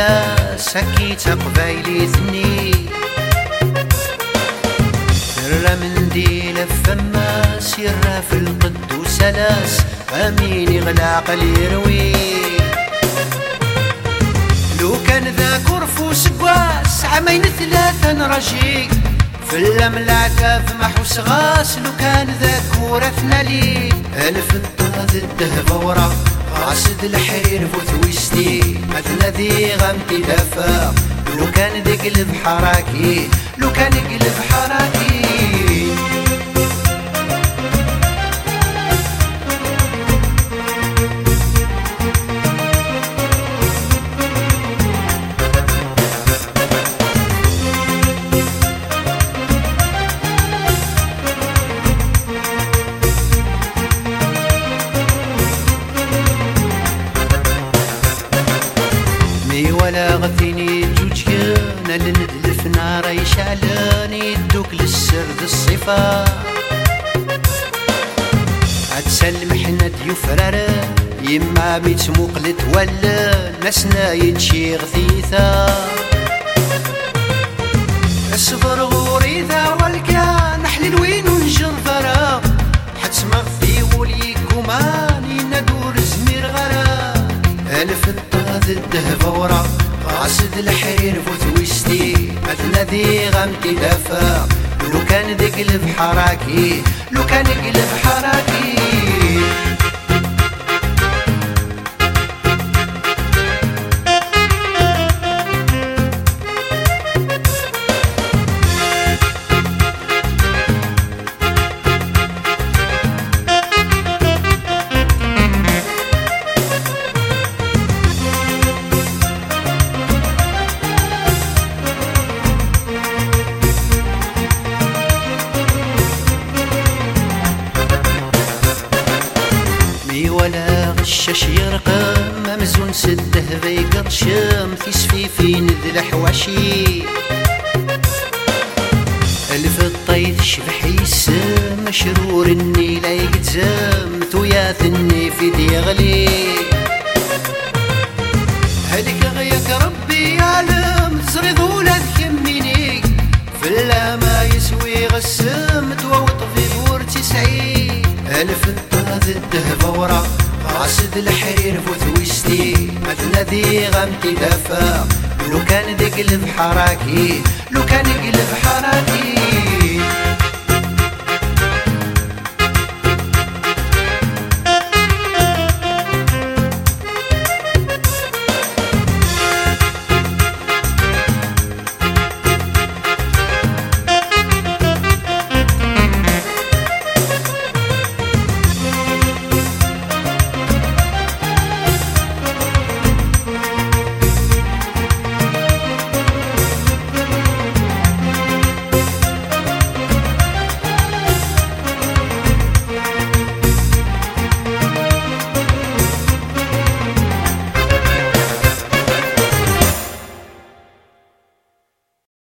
فلاس هكيت قبايلي ثني سر منديل فما سيرها في القد وسلاس امين يغلى قل يروي لو كان ذاك رفوس قواس عامين ثلاثة نرجي في المملكة في محوس غاس لو كان ذاك ورثنا لي الف الطاذ الذهب ورا قاصد الحرير فوثويستي مثل ذي غمتي دفا لو كان ذي قلب حراكي لو كان قلب حراكي ولا غثيني جوجينا لندلف نار يشعلاني يدوك للسرد الصفا عتسلم حنا ديوف رارا يما ميت مقلت ولا ناسنا يتشي غثيثا اصبر غوريثا والكان نحلل وين ونجر فرا حتى مغثي وليكوماني ندور زمير غرا الف الطاذ الذهب ورا قاصد الحرير فوثويستي مثل ذي غمتي دفا لو كان ذي قلب حراكي لو كان قلب حراكي ولا غشاش يرقم ممزون سده بيقرشم في سفيفين ذي الحواشي الف الطيث شبح يسم مشرور اني لا يقتزم تويا ثني في ديغلي هلك غيك ربي يعلم تزريض ولا تكميني فلا ما يسوي غسم تووط في بور تسعين الف الطاذ الذهب ورا قاصد الحرير فوثويستي مثل ذي غمتي دفا لو كان ذي قلب حراكي لو كان قلب حراكي